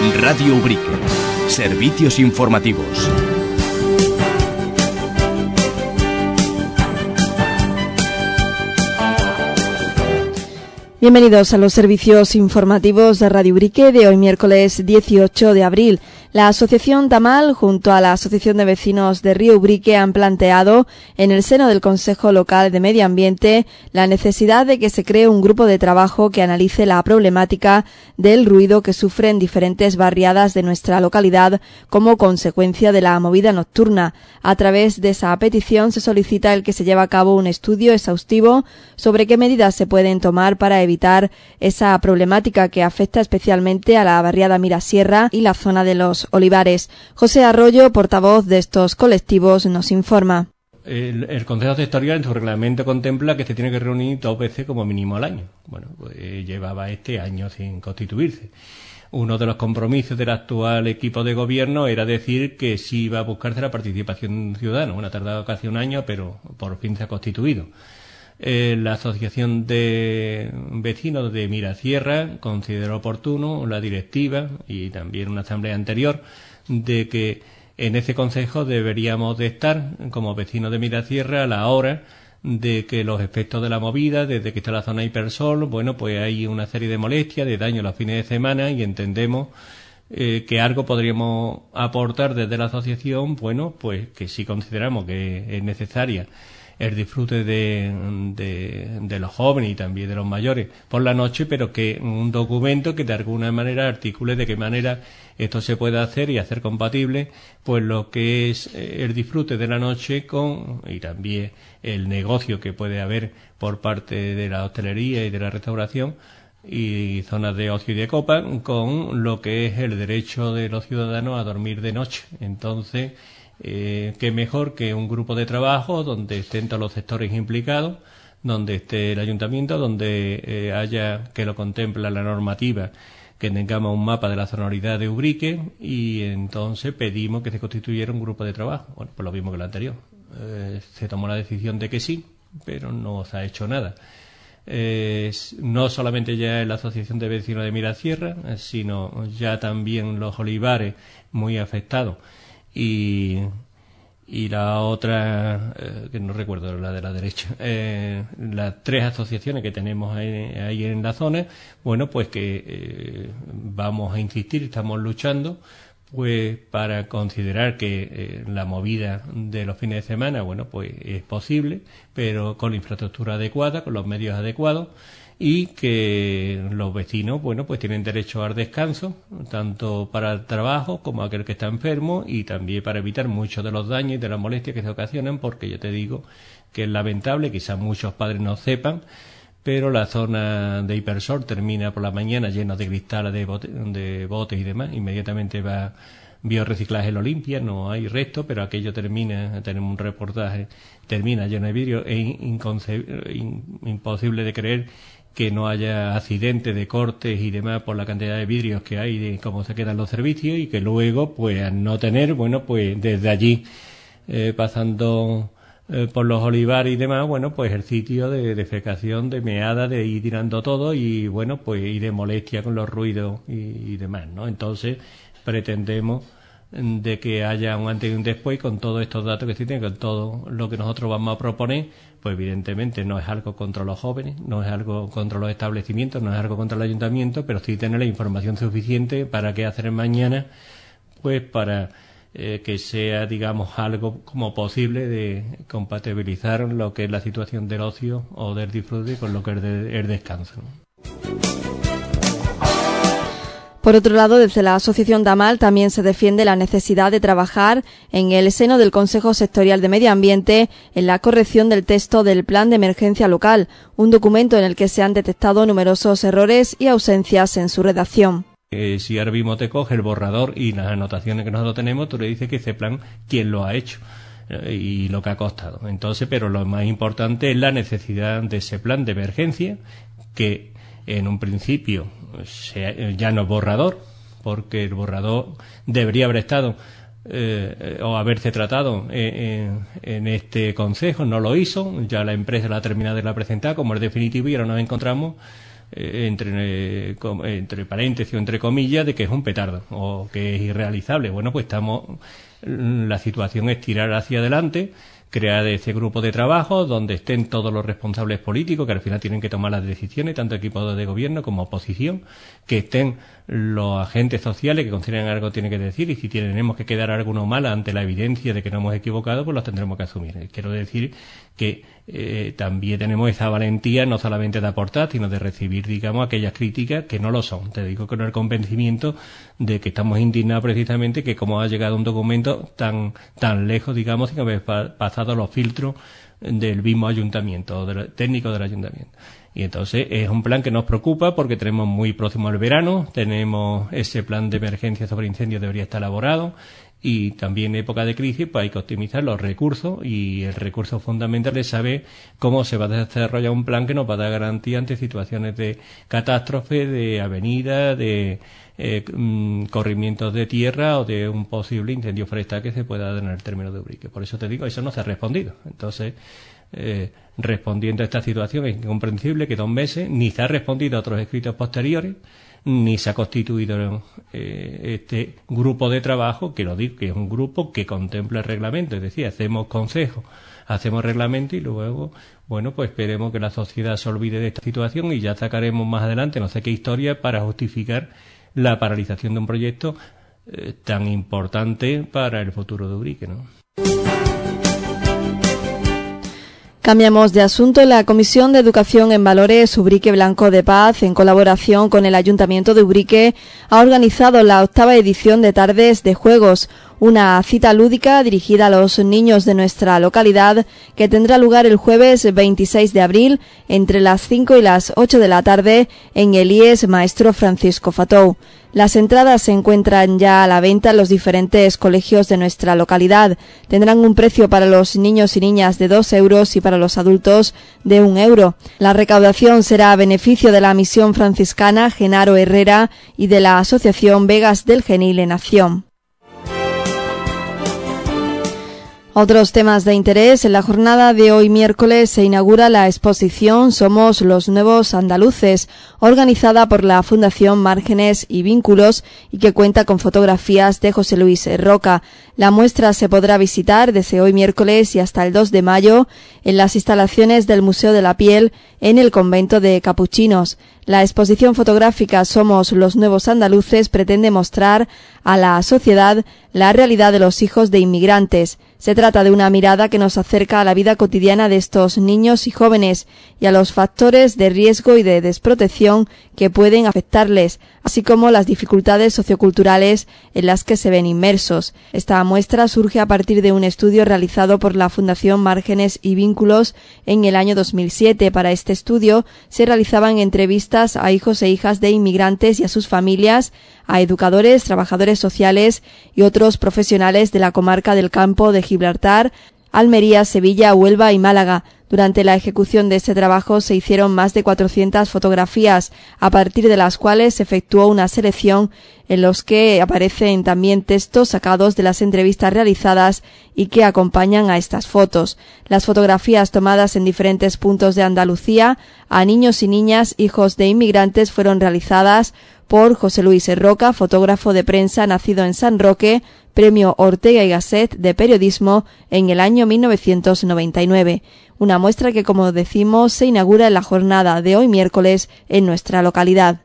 Radio Ubrique. Servicios informativos. Bienvenidos a los servicios informativos de Radio Ubrique de hoy miércoles 18 de abril. La Asociación Tamal, junto a la Asociación de Vecinos de Río Ubrique, han planteado en el seno del Consejo Local de Medio Ambiente la necesidad de que se cree un grupo de trabajo que analice la problemática del ruido que sufren diferentes barriadas de nuestra localidad como consecuencia de la movida nocturna. A través de esa petición se solicita el que se lleve a cabo un estudio exhaustivo sobre qué medidas se pueden tomar para evitar esa problemática que afecta especialmente a la barriada Mirasierra y la zona de los Olivares. José Arroyo, portavoz de estos colectivos, nos informa. El Consejo Sectorial en su reglamento contempla que se tiene que reunir 2 veces como mínimo al año. Bueno, pues llevaba este año sin constituirse. Uno de los compromisos del actual equipo de gobierno era decir que sí iba a buscarse la participación ciudadana. Bueno, ha tardado casi un año, pero por fin se ha constituido. La Asociación de Vecinos de Mirasierra consideró oportuno la directiva y también una asamblea anterior de que en ese consejo deberíamos de estar como vecinos de Mirasierra a la hora de que los efectos de la movida, desde que está la zona hipersol, bueno, pues hay una serie de molestias, de daño los fines de semana y entendemos que algo podríamos aportar desde la asociación, bueno, pues que si consideramos que es necesaria el disfrute de los jóvenes y también de los mayores por la noche, pero que un documento que de alguna manera articule de qué manera esto se puede hacer y hacer compatible pues lo que es el disfrute de la noche con y también el negocio que puede haber por parte de la hostelería y de la restauración y zonas de ocio y de copa con lo que es el derecho de los ciudadanos a dormir de noche. Entonces qué mejor que un grupo de trabajo donde estén todos los sectores implicados, donde esté el ayuntamiento, donde haya que lo contempla la normativa, que tengamos un mapa de la sonoridad de Ubrique y entonces pedimos que se constituyera un grupo de trabajo. Bueno, pues lo mismo que lo anterior. Se tomó la decisión de que sí, pero no se ha hecho nada. No solamente ya en la Asociación de Vecinos de Mirasierra, sino ya también los Olivares muy afectados. Y la otra, que no recuerdo, la de la derecha, las 3 asociaciones que tenemos ahí en la zona, bueno, pues que vamos a insistir, estamos luchando, pues para considerar que la movida de los fines de semana, bueno, pues es posible, pero con la infraestructura adecuada, con los medios adecuados, y que los vecinos, bueno, pues tienen derecho al descanso, tanto para el trabajo como aquel que está enfermo y también para evitar muchos de los daños y de las molestias que se ocasionan, porque yo te digo que es lamentable, quizás muchos padres no sepan, pero la zona de hipersol termina por la mañana llena de cristales de botes y demás, inmediatamente va biorreciclaje lo limpia, no hay resto, pero aquello termina, tenemos un reportaje, termina lleno de vidrio, es imposible de creer que no haya accidentes de cortes y demás por la cantidad de vidrios que hay de cómo se quedan los servicios y que luego, pues al no tener, bueno, pues desde allí pasando por los olivares y demás, bueno, pues el sitio de defecación, de meada, de ir tirando todo y bueno, pues y de molestia con los ruidos y demás, ¿no? Entonces pretendemos de que haya un antes y un después con todos estos datos que existen, con todo lo que nosotros vamos a proponer, pues evidentemente no es algo contra los jóvenes, no es algo contra los establecimientos, no es algo contra el ayuntamiento, pero sí tener la información suficiente para qué hacer mañana, pues para que sea, digamos, algo como posible de compatibilizar lo que es la situación del ocio o del disfrute con lo que es el descanso, ¿no? Por otro lado, desde la Asociación Tamal también se defiende la necesidad de trabajar en el seno del Consejo Sectorial de Medio Ambiente en la corrección del texto del Plan de Emergencia Local, un documento en el que se han detectado numerosos errores y ausencias en su redacción. Si ahora mismo te coge el borrador y las anotaciones que nosotros tenemos, tú le dices que ese plan, ¿quién lo ha hecho? Y lo que ha costado. Entonces, pero lo más importante es la necesidad de ese plan de emergencia que en un principio ya no es borrador, porque el borrador debería haber estado o haberse tratado en este consejo, no lo hizo, ya la empresa la ha terminado de la presentar como es definitivo y ahora nos encontramos entre paréntesis o entre comillas, de que es un petardo o que es irrealizable. Bueno, pues la situación es tirar hacia adelante, crear ese grupo de trabajo donde estén todos los responsables políticos que al final tienen que tomar las decisiones, tanto equipos de gobierno como oposición, que estén los agentes sociales que consideren algo tienen que decir, y si tenemos que quedar alguno mal ante la evidencia de que no hemos equivocado, pues los tendremos que asumir. Quiero decir que también tenemos esa valentía no solamente de aportar, sino de recibir, digamos, aquellas críticas que no lo son. Te digo con el convencimiento de que estamos indignados precisamente que como ha llegado un documento tan lejos, digamos, sin haber pasado los filtros del mismo ayuntamiento, técnico del ayuntamiento. Y entonces es un plan que nos preocupa porque tenemos muy próximo el verano, tenemos ese plan de emergencia sobre incendios debería estar elaborado, y también en época de crisis pues hay que optimizar los recursos, y el recurso fundamental es saber cómo se va a desarrollar un plan que nos va a dar garantía ante situaciones de catástrofe, de avenida, de corrimientos de tierra o de un posible incendio forestal que se pueda dar en el término de Ubrique. Por eso te digo, eso no se ha respondido. Entonces, respondiendo a esta situación es incomprensible que 2 meses ni se ha respondido a otros escritos posteriores, ni se ha constituido este grupo de trabajo, que lo digo, que es un grupo que contempla el reglamento, es decir, hacemos consejo, hacemos reglamento y luego, bueno, pues esperemos que la sociedad se olvide de esta situación y ya sacaremos más adelante no sé qué historia para justificar la paralización de un proyecto tan importante para el futuro de Ubrique, ¿no? Cambiamos de asunto. La Comisión de Educación en Valores Ubrique Blanco de Paz, en colaboración con el Ayuntamiento de Ubrique, ha organizado la 8ª edición de Tardes de Juegos, una cita lúdica dirigida a los niños de nuestra localidad que tendrá lugar el jueves 26 de abril entre las 5 y las 8 de la tarde en el IES Maestro Francisco Fatou. Las entradas se encuentran ya a la venta en los diferentes colegios de nuestra localidad. Tendrán un precio para los niños y niñas de 2 euros y para los adultos de 1 euro. La recaudación será a beneficio de la Misión Franciscana Genaro Herrera y de la Asociación Vegas del Genil en Acción. Otros temas de interés. En la jornada de hoy miércoles se inaugura la exposición Somos los Nuevos Andaluces, organizada por la Fundación Márgenes y Vínculos y que cuenta con fotografías de José Luis Roca. La muestra se podrá visitar desde hoy miércoles y hasta el 2 de mayo en las instalaciones del Museo de la Piel en el Convento de Capuchinos. La exposición fotográfica Somos los Nuevos Andaluces pretende mostrar a la sociedad la realidad de los hijos de inmigrantes. Se trata de una mirada que nos acerca a la vida cotidiana de estos niños y jóvenes y a los factores de riesgo y de desprotección que pueden afectarles, así como las dificultades socioculturales en las que se ven inmersos. Esta muestra surge a partir de un estudio realizado por la Fundación Márgenes y Vínculos en el año 2007. Para este estudio se realizaban entrevistas a hijos e hijas de inmigrantes y a sus familias, a educadores, trabajadores sociales y otros profesionales de la comarca del Campo de Gibraltar, Almería, Sevilla, Huelva y Málaga. Durante la ejecución de este trabajo se hicieron más de 400 fotografías, a partir de las cuales se efectuó una selección en los que aparecen también textos sacados de las entrevistas realizadas y que acompañan a estas fotos. Las fotografías tomadas en diferentes puntos de Andalucía a niños y niñas hijos de inmigrantes fueron realizadas por José Luis Roca, fotógrafo de prensa nacido en San Roque, Premio Ortega y Gasset de Periodismo en el año 1999. Una muestra que, como decimos, se inaugura en la jornada de hoy miércoles en nuestra localidad.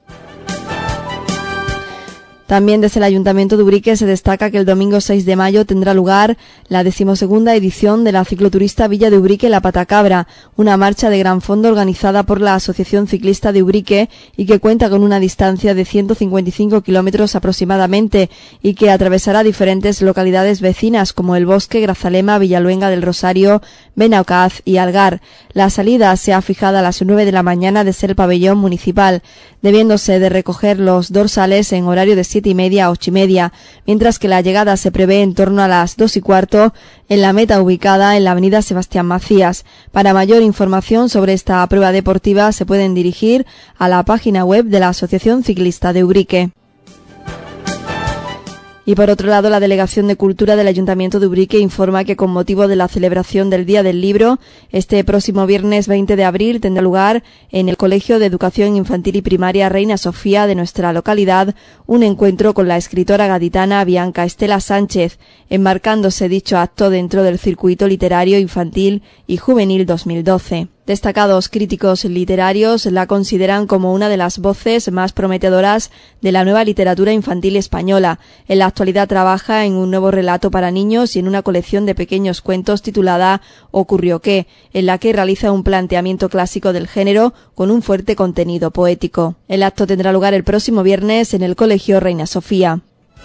También desde el Ayuntamiento de Ubrique se destaca que el domingo 6 de mayo tendrá lugar la 12ª edición de la cicloturista Villa de Ubrique La Patacabra, una marcha de gran fondo organizada por la Asociación Ciclista de Ubrique y que cuenta con una distancia de 155 kilómetros aproximadamente y que atravesará diferentes localidades vecinas como El Bosque, Grazalema, Villaluenga del Rosario, Benaocaz y Algar. La salida se ha fijado a las 9 de la mañana desde el pabellón municipal, debiéndose de recoger los dorsales en horario de 7:30 a 8:30, mientras que la llegada se prevé en torno a las 2:15 en la meta ubicada en la avenida Sebastián Macías. Para mayor información sobre esta prueba deportiva se pueden dirigir a la página web de la Asociación Ciclista de Ubrique. Y por otro lado, la Delegación de Cultura del Ayuntamiento de Ubrique informa que con motivo de la celebración del Día del Libro, este próximo viernes 20 de abril tendrá lugar en el Colegio de Educación Infantil y Primaria Reina Sofía de nuestra localidad un encuentro con la escritora gaditana Bianca Estela Sánchez, enmarcándose dicho acto dentro del circuito literario infantil y juvenil 2012. Destacados críticos literarios la consideran como una de las voces más prometedoras de la nueva literatura infantil española. En la actualidad trabaja en un nuevo relato para niños y en una colección de pequeños cuentos titulada Ocurrió qué, en la que realiza un planteamiento clásico del género con un fuerte contenido poético. El acto tendrá lugar el próximo viernes en el Colegio Reina Sofía.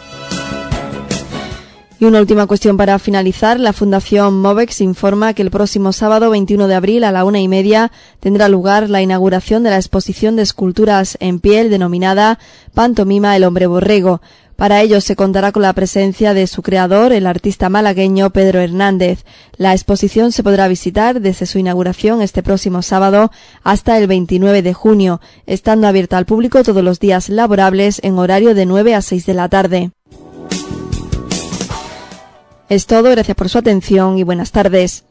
Y una última cuestión para finalizar. La Fundación Movex informa que el próximo sábado 21 de abril a la 1:30 tendrá lugar la inauguración de la exposición de esculturas en piel denominada Pantomima El Hombre Borrego. Para ello se contará con la presencia de su creador, el artista malagueño Pedro Hernández. La exposición se podrá visitar desde su inauguración este próximo sábado hasta el 29 de junio, estando abierta al público todos los días laborables en horario de 9 a 6 de la tarde. Es todo, gracias por su atención y buenas tardes.